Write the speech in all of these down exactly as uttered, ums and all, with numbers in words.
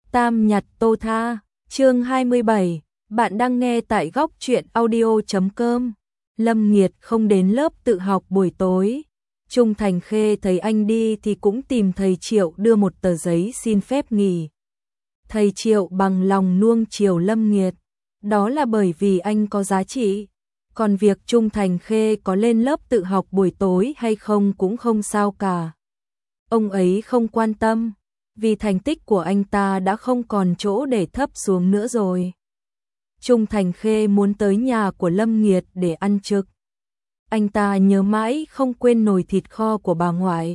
Tam nhật tô tha, chương hai mươi bảy, bạn đang nghe tại góc truyện audio chấm com. Lâm Nghiệt không đến lớp tự học buổi tối. Trung Thành Khê thấy anh đi thì cũng tìm thầy Triệu đưa một tờ giấy xin phép nghỉ. Thầy Triệu bằng lòng nuông chiều Lâm Nghiệt, đó là bởi vì anh có giá trị. Còn việc Trung Thành Khê có lên lớp tự học buổi tối hay không cũng không sao cả. Ông ấy không quan tâm, vì thành tích của anh ta đã không còn chỗ để thấp xuống nữa rồi. Trung Thành Khê muốn tới nhà của Lâm Nghiệt để ăn trực. Anh ta nhớ mãi không quên nồi thịt kho của bà ngoại.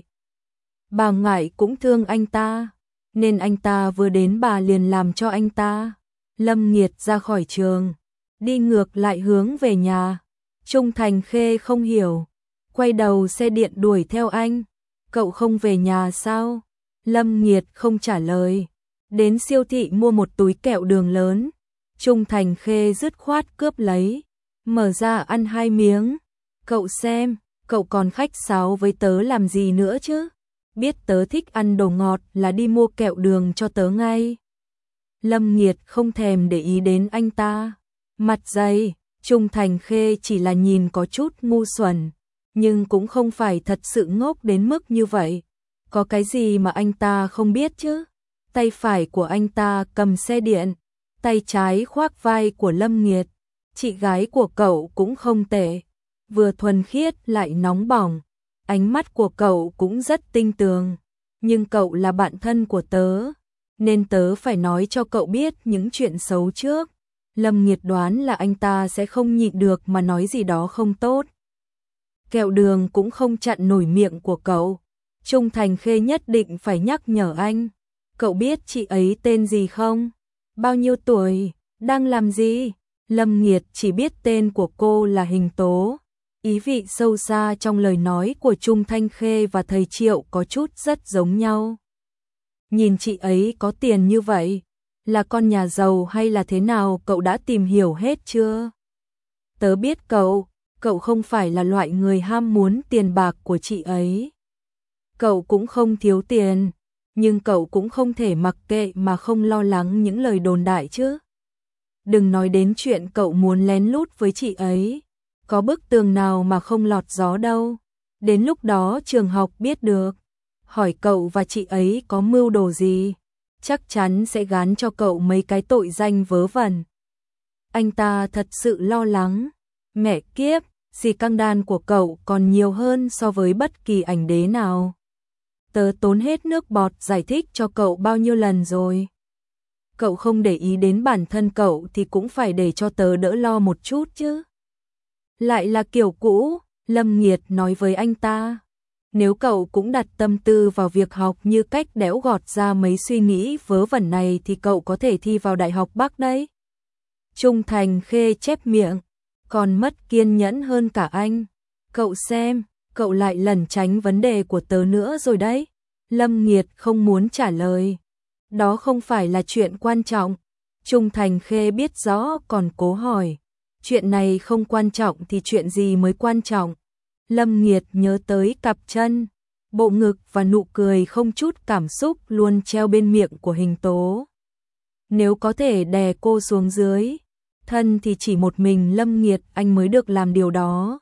Bà ngoại cũng thương anh ta, nên anh ta vừa đến bà liền làm cho anh ta. Lâm Nghiệt ra khỏi trường, đi ngược lại hướng về nhà. Trung Thành Khê không hiểu, quay đầu xe điện đuổi theo anh. Cậu không về nhà sao? Lâm Nghiệt không trả lời. Đến siêu thị mua một túi kẹo đường lớn. Trung Thành Khê dứt khoát cướp lấy, mở ra ăn hai miếng. Cậu xem, cậu còn khách sáo với tớ làm gì nữa chứ? Biết tớ thích ăn đồ ngọt là đi mua kẹo đường cho tớ ngay. Lâm Nghiệt không thèm để ý đến anh ta. Mặt dày, Trung Thành Khê chỉ là nhìn có chút ngu xuẩn, nhưng cũng không phải thật sự ngốc đến mức như vậy. Có cái gì mà anh ta không biết chứ? Tay phải của anh ta cầm xe điện, tay trái khoác vai của Lâm Nghiệt. Chị gái của cậu cũng không tệ, vừa thuần khiết lại nóng bỏng. Ánh mắt của cậu cũng rất tinh tường, nhưng cậu là bạn thân của tớ, nên tớ phải nói cho cậu biết những chuyện xấu trước. Lâm Nghiệt đoán là anh ta sẽ không nhịn được mà nói gì đó không tốt. Kẹo đường cũng không chặn nổi miệng của cậu. Trung Thành Khê nhất định phải nhắc nhở anh. Cậu biết chị ấy tên gì không? Bao nhiêu tuổi? Đang làm gì? Lâm Nghiệt chỉ biết tên của cô là Hình Tố. Ý vị sâu xa trong lời nói của Trung Thành Khê và thầy Triệu có chút rất giống nhau. Nhìn chị ấy có tiền như vậy, là con nhà giàu hay là thế nào cậu đã tìm hiểu hết chưa? Tớ biết cậu, cậu không phải là loại người ham muốn tiền bạc của chị ấy. Cậu cũng không thiếu tiền, nhưng cậu cũng không thể mặc kệ mà không lo lắng những lời đồn đại chứ. Đừng nói đến chuyện cậu muốn lén lút với chị ấy, có bức tường nào mà không lọt gió đâu. Đến lúc đó trường học biết được, hỏi cậu và chị ấy có mưu đồ gì, chắc chắn sẽ gán cho cậu mấy cái tội danh vớ vẩn. Anh ta thật sự lo lắng. Mẹ kiếp, xì căng đan của cậu còn nhiều hơn so với bất kỳ ảnh đế nào. Tớ tốn hết nước bọt giải thích cho cậu bao nhiêu lần rồi. Cậu không để ý đến bản thân cậu thì cũng phải để cho tớ đỡ lo một chút chứ. Lại là kiểu cũ, Lâm Nghiệt nói với anh ta. Nếu cậu cũng đặt tâm tư vào việc học như cách đẽo gọt ra mấy suy nghĩ vớ vẩn này thì cậu có thể thi vào Đại học Bắc đấy. Trung Thành Khê chép miệng, còn mất kiên nhẫn hơn cả anh. Cậu xem, cậu lại lẩn tránh vấn đề của tớ nữa rồi đấy. Lâm Nghiệt không muốn trả lời. Đó không phải là chuyện quan trọng. Trung Thành Khê biết rõ còn cố hỏi. Chuyện này không quan trọng thì chuyện gì mới quan trọng? Lâm Nghiệt nhớ tới cặp chân, bộ ngực và nụ cười không chút cảm xúc luôn treo bên miệng của Hình Tố. Nếu có thể đè cô xuống dưới thân thì chỉ một mình Lâm Nghiệt anh mới được làm điều đó.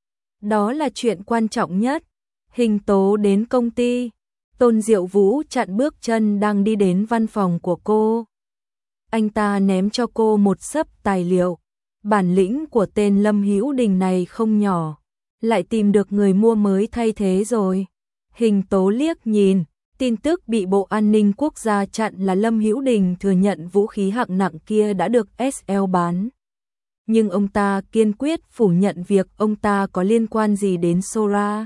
Đó là chuyện quan trọng nhất. Hình Tố đến công ty, Tôn Diệu Vũ chặn bước chân đang đi đến văn phòng của cô. Anh ta ném cho cô một xấp tài liệu. Bản lĩnh của tên Lâm Hữu Đình này không nhỏ, lại tìm được người mua mới thay thế rồi. Hình Tố liếc nhìn, tin tức bị Bộ An ninh Quốc gia chặn là Lâm Hữu Đình thừa nhận vũ khí hạng nặng kia đã được ét lờ bán. Nhưng ông ta kiên quyết phủ nhận việc ông ta có liên quan gì đến Sora.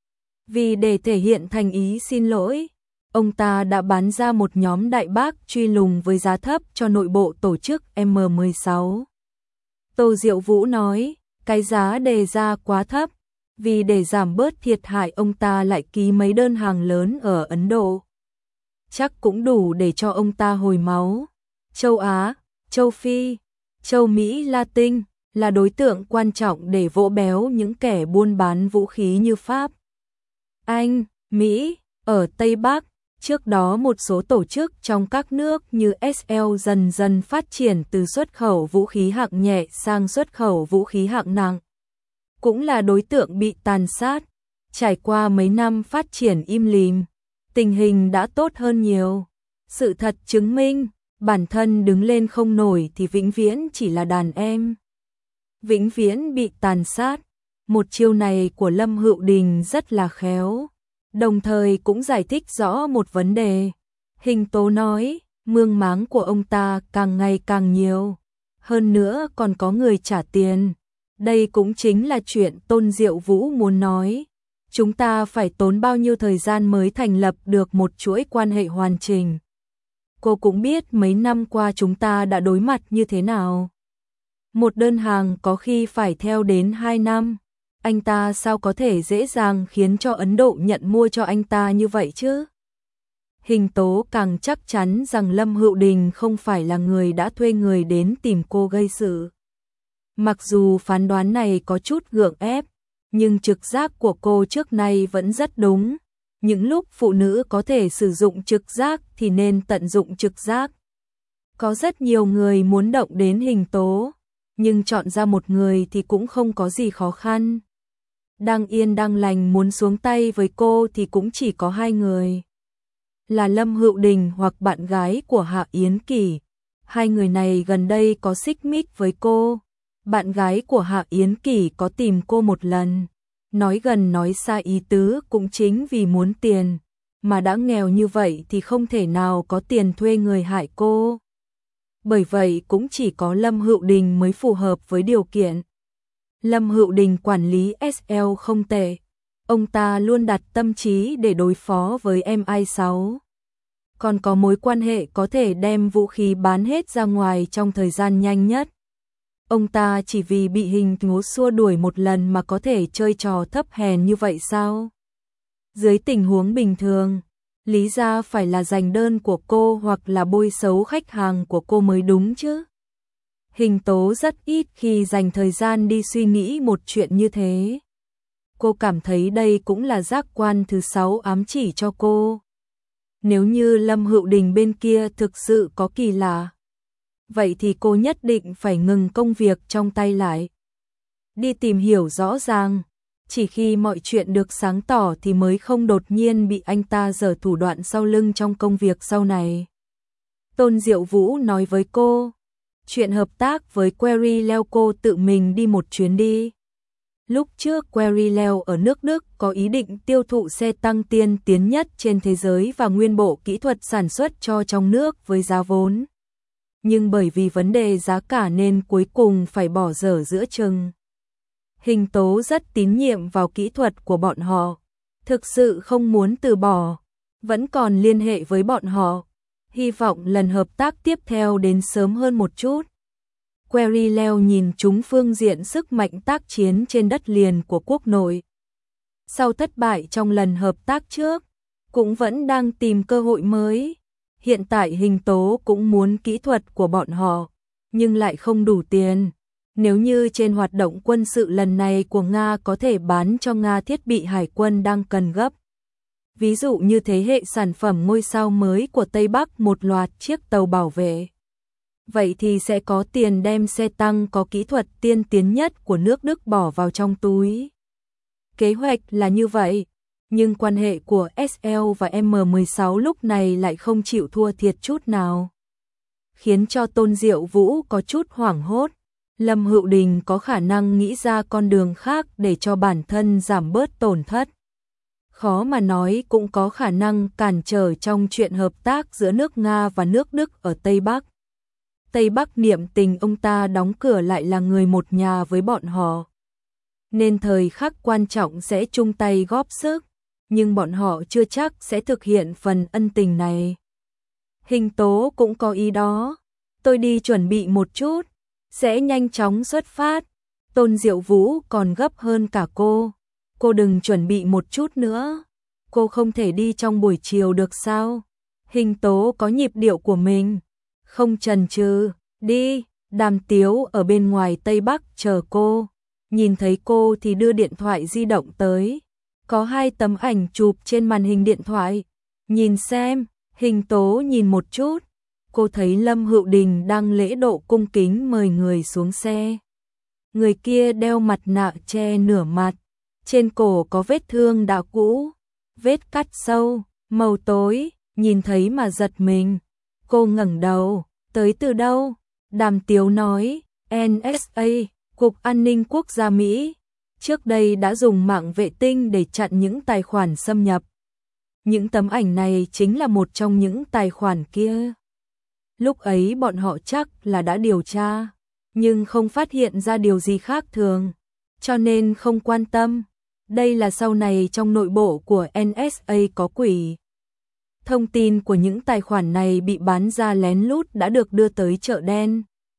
Vì để thể hiện thành ý xin lỗi, ông ta đã bán ra một nhóm đại bác truy lùng với giá thấp cho nội bộ tổ chức em mười sáu. Tô Diệu Vũ nói, cái giá đề ra quá thấp, vì để giảm bớt thiệt hại ông ta lại ký mấy đơn hàng lớn ở Ấn Độ. Chắc cũng đủ để cho ông ta hồi máu. Châu Á, châu Phi, châu Mỹ Latin là đối tượng quan trọng để vỗ béo những kẻ buôn bán vũ khí như Pháp, Anh, Mỹ, ở Tây Bắc, Trước đó một số tổ chức trong các nước như ét lờ dần dần phát triển từ xuất khẩu vũ khí hạng nhẹ sang xuất khẩu vũ khí hạng nặng. Cũng là đối tượng bị tàn sát. Trải qua mấy năm phát triển im lìm, tình hình đã tốt hơn nhiều. Sự thật chứng minh, bản thân đứng lên không nổi thì vĩnh viễn chỉ là đàn em. Vĩnh viễn bị tàn sát. Một chiêu này của Lâm Hữu Đình rất là khéo, đồng thời cũng giải thích rõ một vấn đề. Hình tố nói, mương máng của ông ta càng ngày càng nhiều, hơn nữa còn có người trả tiền. Đây cũng chính là chuyện Tôn Diệu Vũ muốn nói. Chúng ta phải tốn bao nhiêu thời gian mới thành lập được một chuỗi quan hệ hoàn chỉnh. Cô cũng biết mấy năm qua chúng ta đã đối mặt như thế nào. Một đơn hàng có khi phải theo đến hai năm. Anh ta sao có thể dễ dàng khiến cho Ấn Độ nhận mua cho anh ta như vậy chứ? Hình tố càng chắc chắn rằng Lâm Hữu Đình không phải là người đã thuê người đến tìm cô gây sự. Mặc dù phán đoán này có chút gượng ép, nhưng trực giác của cô trước nay vẫn rất đúng. Những lúc phụ nữ có thể sử dụng trực giác thì nên tận dụng trực giác. Có rất nhiều người muốn động đến hình tố, nhưng chọn ra một người thì cũng không có gì khó khăn. Đang yên đang lành muốn xuống tay với cô thì cũng chỉ có hai người. Là Lâm Hữu Đình hoặc bạn gái của Hạ Yến Kỳ. Hai người này gần đây có xích mích với cô. Bạn gái của Hạ Yến Kỳ có tìm cô một lần. Nói gần nói xa ý tứ cũng chính vì muốn tiền. Mà đã nghèo như vậy thì không thể nào có tiền thuê người hại cô. Bởi vậy cũng chỉ có Lâm Hữu Đình mới phù hợp với điều kiện. Lâm Hữu Đình quản lý ét lờ không tệ. Ông ta luôn đặt tâm trí để đối phó với em i sáu. Còn có mối quan hệ có thể đem vũ khí bán hết ra ngoài trong thời gian nhanh nhất. Ông ta chỉ vì bị hình ngố xua đuổi một lần mà có thể chơi trò thấp hèn như vậy sao? Dưới tình huống bình thường, lý ra phải là giành đơn của cô hoặc là bôi xấu khách hàng của cô mới đúng chứ. Hình tố rất ít khi dành thời gian đi suy nghĩ một chuyện như thế. Cô cảm thấy đây cũng là giác quan thứ sáu ám chỉ cho cô. Nếu như Lâm Hữu Đình bên kia thực sự có kỳ lạ, vậy thì cô nhất định phải ngừng công việc trong tay lại. Đi tìm hiểu rõ ràng, chỉ khi mọi chuyện được sáng tỏ thì mới không đột nhiên bị anh ta giở thủ đoạn sau lưng trong công việc sau này. Tôn Diệu Vũ nói với cô, chuyện hợp tác với Queryleo cô tự mình đi một chuyến đi. Lúc trước Queryleo ở nước Đức có ý định tiêu thụ xe tăng tiên tiến nhất trên thế giới và nguyên bộ kỹ thuật sản xuất cho trong nước với giá vốn. Nhưng bởi vì vấn đề giá cả nên cuối cùng phải bỏ dở giữa chừng. Hình tố rất tín nhiệm vào kỹ thuật của bọn họ, thực sự không muốn từ bỏ, vẫn còn liên hệ với bọn họ, hy vọng lần hợp tác tiếp theo đến sớm hơn một chút. Queryleo nhìn chúng phương diện sức mạnh tác chiến trên đất liền của quốc nội. Sau thất bại trong lần hợp tác trước, cũng vẫn đang tìm cơ hội mới. Hiện tại hình tố cũng muốn kỹ thuật của bọn họ, nhưng lại không đủ tiền. Nếu như trên hoạt động quân sự lần này của Nga có thể bán cho Nga thiết bị hải quân đang cần gấp. Ví dụ như thế hệ sản phẩm ngôi sao mới của Tây Bắc một loạt chiếc tàu bảo vệ. Vậy thì sẽ có tiền đem xe tăng có kỹ thuật tiên tiến nhất của nước Đức bỏ vào trong túi. Kế hoạch là như vậy, nhưng quan hệ của ét lờ và em mười sáu lúc này lại không chịu thua thiệt chút nào. Khiến cho Tôn Diệu Vũ có chút hoảng hốt. Lâm Hữu Đình có khả năng nghĩ ra con đường khác để cho bản thân giảm bớt tổn thất. Khó mà nói cũng có khả năng cản trở trong chuyện hợp tác giữa nước Nga và nước Đức ở Tây Bắc. Tây Bắc niệm tình ông ta đóng cửa lại là người một nhà với bọn họ. Nên thời khắc quan trọng sẽ chung tay góp sức, nhưng bọn họ chưa chắc sẽ thực hiện phần ân tình này. Hình tố cũng có ý đó. Tôi đi chuẩn bị một chút, sẽ nhanh chóng xuất phát. Tôn Diệu Vũ còn gấp hơn cả cô. Cô đừng chuẩn bị một chút nữa. Cô không thể đi trong buổi chiều được sao? Hình tố có nhịp điệu của mình. Không chần chừ, đi. Đàm Tiếu ở bên ngoài Tây Bắc chờ cô. Nhìn thấy cô thì đưa điện thoại di động tới. Có hai tấm ảnh chụp trên màn hình điện thoại. Nhìn xem, Hình Tố nhìn một chút, cô thấy Lâm Hữu Đình đang lễ độ cung kính mời người xuống xe. Người kia đeo mặt nạ che nửa mặt, trên cổ có vết thương đã cũ, vết cắt sâu, màu tối, nhìn thấy mà giật mình. Cô ngẩng đầu, tới từ đâu? Đàm Tiếu nói, en ét a, Cục An ninh Quốc gia Mỹ, trước đây đã dùng mạng vệ tinh để chặn những tài khoản xâm nhập. Những tấm ảnh này chính là một trong những tài khoản kia. Lúc ấy bọn họ chắc là đã điều tra, nhưng không phát hiện ra điều gì khác thường, cho nên không quan tâm. Đây là sau này trong nội bộ của en ét a có quỷ. Thông tin của những tài khoản này bị bán ra lén lút đã được đưa tới chợ đen.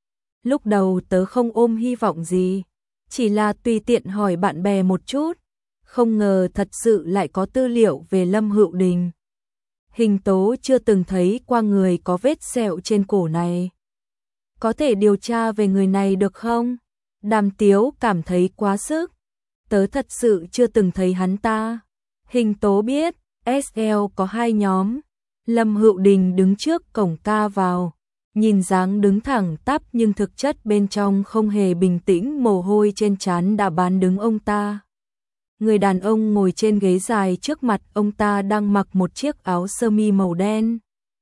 Lúc đầu tớ không ôm hy vọng gì, chỉ là tùy tiện hỏi bạn bè một chút, không ngờ thật sự lại có tư liệu về Lâm Hữu Đình. Hình Tố chưa từng thấy qua người có vết sẹo trên cổ này. Có thể điều tra về người này được không? Đàm Tiếu cảm thấy quá sức. Tớ thật sự chưa từng thấy hắn ta. Hình Tố biết, ét lờ có hai nhóm. Lâm Hữu Đình đứng trước cổng ca vào, nhìn dáng đứng thẳng tắp nhưng thực chất bên trong không hề bình tĩnh, mồ hôi trên trán đã bán đứng ông ta. Người đàn ông ngồi trên ghế dài trước mặt ông ta đang mặc một chiếc áo sơ mi màu đen,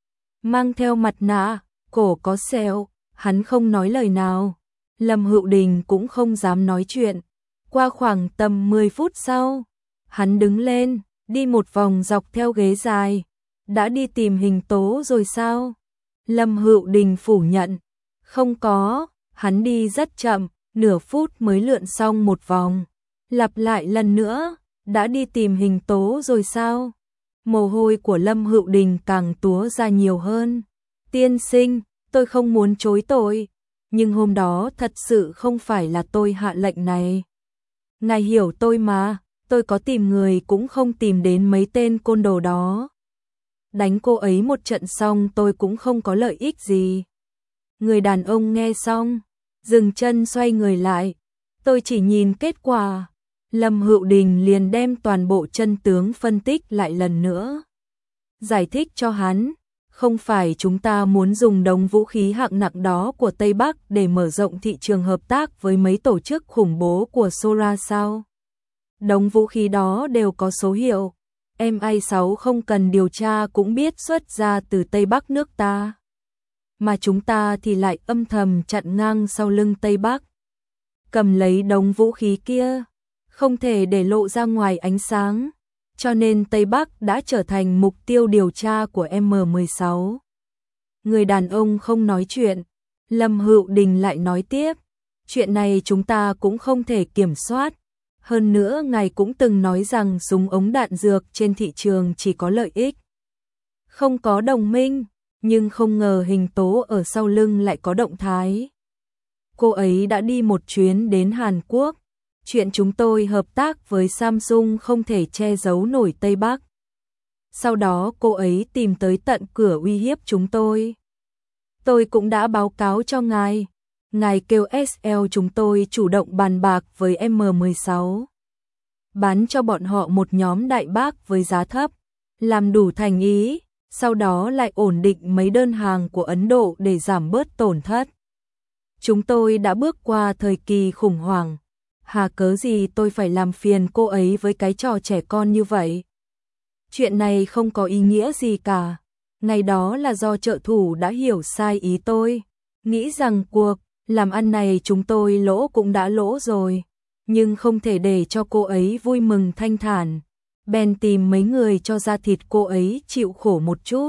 mang theo mặt nạ, cổ có sẹo, hắn không nói lời nào. Lâm Hữu Đình cũng không dám nói chuyện. Qua khoảng tầm mười phút sau, hắn đứng lên, đi một vòng dọc theo ghế dài. Đã đi tìm Hình Tố rồi sao? Lâm Hữu Đình phủ nhận. Không có, hắn đi rất chậm, nửa phút mới lượn xong một vòng. Lặp lại lần nữa, đã đi tìm Hình Tố rồi sao? Mồ hôi của Lâm Hữu Đình càng túa ra nhiều hơn. Tiên sinh, tôi không muốn chối tội, nhưng hôm đó thật sự không phải là tôi hạ lệnh này. Ngài hiểu tôi mà, tôi có tìm người cũng không tìm đến mấy tên côn đồ đó. Đánh cô ấy một trận xong tôi cũng không có lợi ích gì. Người đàn ông nghe xong, dừng chân xoay người lại. Tôi chỉ nhìn kết quả. Lâm Hữu Đình liền đem toàn bộ chân tướng phân tích lại lần nữa. Giải thích cho hắn, không phải chúng ta muốn dùng đống vũ khí hạng nặng đó của Tây Bắc để mở rộng thị trường hợp tác với mấy tổ chức khủng bố của Sora sao? Đống vũ khí đó đều có số hiệu. em i sáu không cần điều tra cũng biết xuất ra từ Tây Bắc nước ta. Mà chúng ta thì lại âm thầm chặn ngang sau lưng Tây Bắc. Cầm lấy đống vũ khí kia, không thể để lộ ra ngoài ánh sáng, cho nên Tây Bắc đã trở thành mục tiêu điều tra của em mười sáu. Người đàn ông không nói chuyện, Lâm Hữu Đình lại nói tiếp, chuyện này chúng ta cũng không thể kiểm soát. Hơn nữa ngài cũng từng nói rằng súng ống đạn dược trên thị trường chỉ có lợi ích, không có đồng minh, nhưng không ngờ Hình Tố ở sau lưng lại có động thái. Cô ấy đã đi một chuyến đến Hàn Quốc. Chuyện chúng tôi hợp tác với Samsung không thể che giấu nổi Tây Bắc. Sau đó cô ấy tìm tới tận cửa uy hiếp chúng tôi. Tôi cũng đã báo cáo cho ngài. Ngài kêu ét lờ chúng tôi chủ động bàn bạc với em mười sáu. Bán cho bọn họ một nhóm đại bác với giá thấp. Làm đủ thành ý, sau đó lại ổn định mấy đơn hàng của Ấn Độ để giảm bớt tổn thất. Chúng tôi đã bước qua thời kỳ khủng hoảng. Hà cớ gì tôi phải làm phiền cô ấy với cái trò trẻ con như vậy? Chuyện này không có ý nghĩa gì cả. Ngày đó là do trợ thủ đã hiểu sai ý tôi. Nghĩ rằng cuộc làm ăn này chúng tôi lỗ cũng đã lỗ rồi. Nhưng không thể để cho cô ấy vui mừng thanh thản. Bèn tìm mấy người cho ra thịt cô ấy chịu khổ một chút.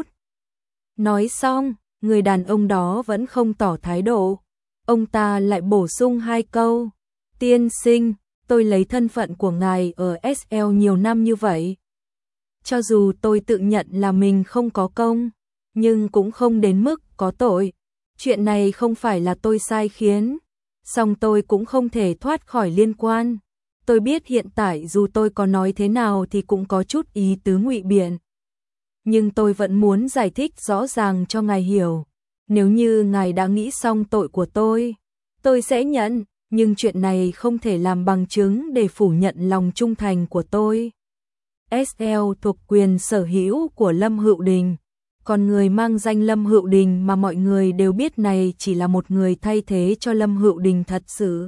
Nói xong, người đàn ông đó vẫn không tỏ thái độ. Ông ta lại bổ sung hai câu. Tiên sinh, tôi lấy thân phận của ngài ở ét lờ nhiều năm như vậy. Cho dù tôi tự nhận là mình không có công, nhưng cũng không đến mức có tội. Chuyện này không phải là tôi sai khiến, song tôi cũng không thể thoát khỏi liên quan. Tôi biết hiện tại dù tôi có nói thế nào thì cũng có chút ý tứ ngụy biện. Nhưng tôi vẫn muốn giải thích rõ ràng cho ngài hiểu. Nếu như ngài đã nghĩ xong tội của tôi, tôi sẽ nhận. Nhưng chuyện này không thể làm bằng chứng để phủ nhận lòng trung thành của tôi. ét lờ thuộc quyền sở hữu của Lâm Hữu Đình. Còn người mang danh Lâm Hữu Đình mà mọi người đều biết này chỉ là một người thay thế cho Lâm Hữu Đình thật sự.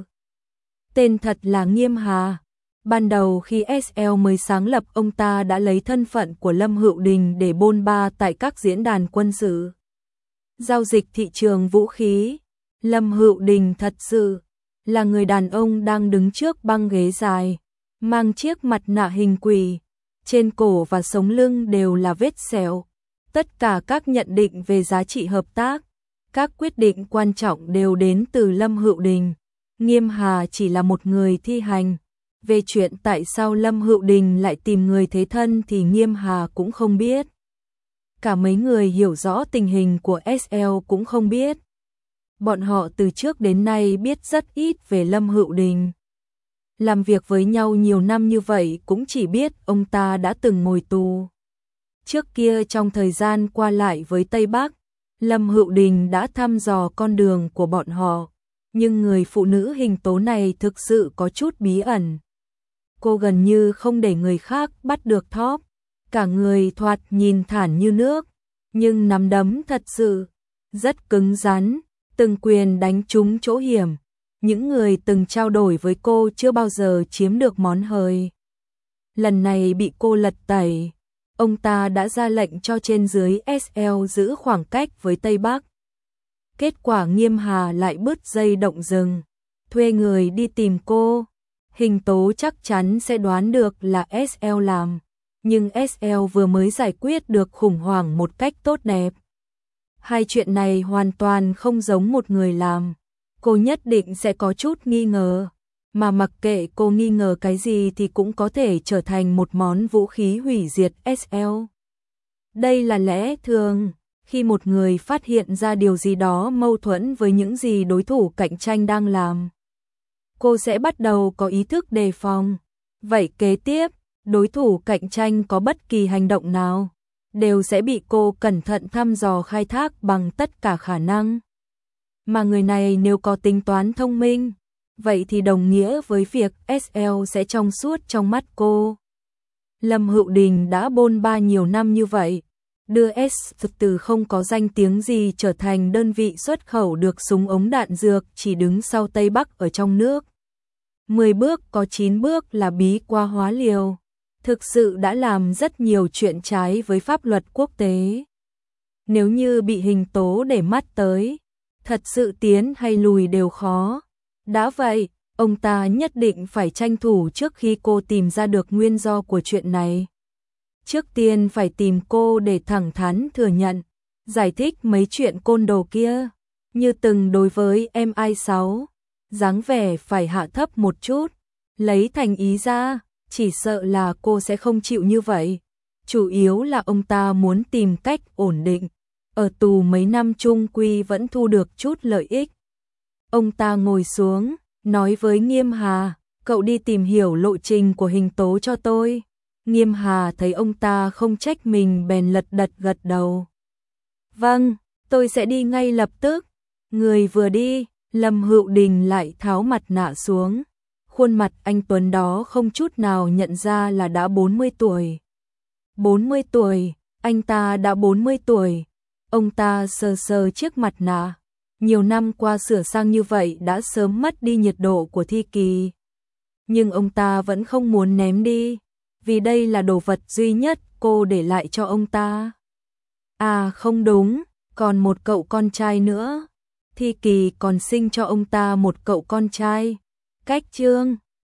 Tên thật là Nghiêm Hà. Ban đầu khi ét lờ mới sáng lập, ông ta đã lấy thân phận của Lâm Hữu Đình để bôn ba tại các diễn đàn quân sự, giao dịch thị trường vũ khí. Lâm Hữu Đình thật sự là người đàn ông đang đứng trước băng ghế dài, mang chiếc mặt nạ hình quỷ, trên cổ và sống lưng đều là vết sẹo. Tất cả các nhận định về giá trị hợp tác, các quyết định quan trọng đều đến từ Lâm Hữu Đình. Nghiêm Hà chỉ là một người thi hành. Về chuyện tại sao Lâm Hữu Đình lại tìm người thế thân thì Nghiêm Hà cũng không biết. Cả mấy người hiểu rõ tình hình của ét lờ cũng không biết. Bọn họ từ trước đến nay biết rất ít về Lâm Hữu Đình. Làm việc với nhau nhiều năm như vậy cũng chỉ biết ông ta đã từng ngồi tù. Trước kia trong thời gian qua lại với Tây Bắc, Lâm Hữu Đình đã thăm dò con đường của bọn họ. Nhưng người phụ nữ hình tố này thực sự có chút bí ẩn. Cô gần như không để người khác bắt được thóp. Cả người thoạt nhìn thản như nước, nhưng nắm đấm thật sự rất cứng rắn, từng quyền đánh trúng chỗ hiểm. Những người từng trao đổi với cô chưa bao giờ chiếm được món hời. Lần này bị cô lật tẩy, ông ta đã ra lệnh cho trên dưới ét lờ giữ khoảng cách với Tây Bắc. Kết quả Nghiêm Hà lại bứt dây động rừng, thuê người đi tìm cô. Hình tố chắc chắn sẽ đoán được là ét lờ làm, nhưng ét lờ vừa mới giải quyết được khủng hoảng một cách tốt đẹp. Hai chuyện này hoàn toàn không giống một người làm. Cô nhất định sẽ có chút nghi ngờ, mà mặc kệ cô nghi ngờ cái gì thì cũng có thể trở thành một món vũ khí hủy diệt ét lờ. Đây là lẽ thường, khi một người phát hiện ra điều gì đó mâu thuẫn với những gì đối thủ cạnh tranh đang làm, cô sẽ bắt đầu có ý thức đề phòng. Vậy kế tiếp, đối thủ cạnh tranh có bất kỳ hành động nào, đều sẽ bị cô cẩn thận thăm dò khai thác bằng tất cả khả năng. Mà người này nếu có tính toán thông minh, vậy thì đồng nghĩa với việc ét lờ sẽ trong suốt trong mắt cô. Lâm Hữu Đình đã bôn ba nhiều năm như vậy, đưa ét lờ từ không có danh tiếng gì trở thành đơn vị xuất khẩu được súng ống đạn dược chỉ đứng sau Tây Bắc ở trong nước. Mười bước có chín bước là bí qua hóa liều, thực sự đã làm rất nhiều chuyện trái với pháp luật quốc tế. Nếu như bị hình tố để mắt tới, thật sự tiến hay lùi đều khó. Đã vậy, ông ta nhất định phải tranh thủ trước khi cô tìm ra được nguyên do của chuyện này. Trước tiên phải tìm cô để thẳng thắn thừa nhận, giải thích mấy chuyện côn đồ kia, như từng đối với em i sáu, dáng vẻ phải hạ thấp một chút, lấy thành ý ra, chỉ sợ là cô sẽ không chịu như vậy. Chủ yếu là ông ta muốn tìm cách ổn định, ở tù mấy năm chung quy vẫn thu được chút lợi ích. Ông ta ngồi xuống, nói với Nghiêm Hà, cậu đi tìm hiểu lộ trình của hình tố cho tôi. Nghiêm Hà thấy ông ta không trách mình bèn lật đật gật đầu. Vâng, tôi sẽ đi ngay lập tức. Người vừa đi, Lâm Hữu Đình lại tháo mặt nạ xuống. Khuôn mặt anh tuấn đó không chút nào nhận ra là đã bốn mươi tuổi. bốn mươi tuổi, anh ta đã bốn mươi tuổi. Ông ta sờ sờ chiếc mặt nạ. Nhiều năm qua sửa sang như vậy đã sớm mất đi nhiệt độ của thi kỳ. Nhưng ông ta vẫn không muốn ném đi, vì đây là đồ vật duy nhất cô để lại cho ông ta. À không đúng, còn một cậu con trai nữa. Thi kỳ còn sinh cho ông ta một cậu con trai. Cách chương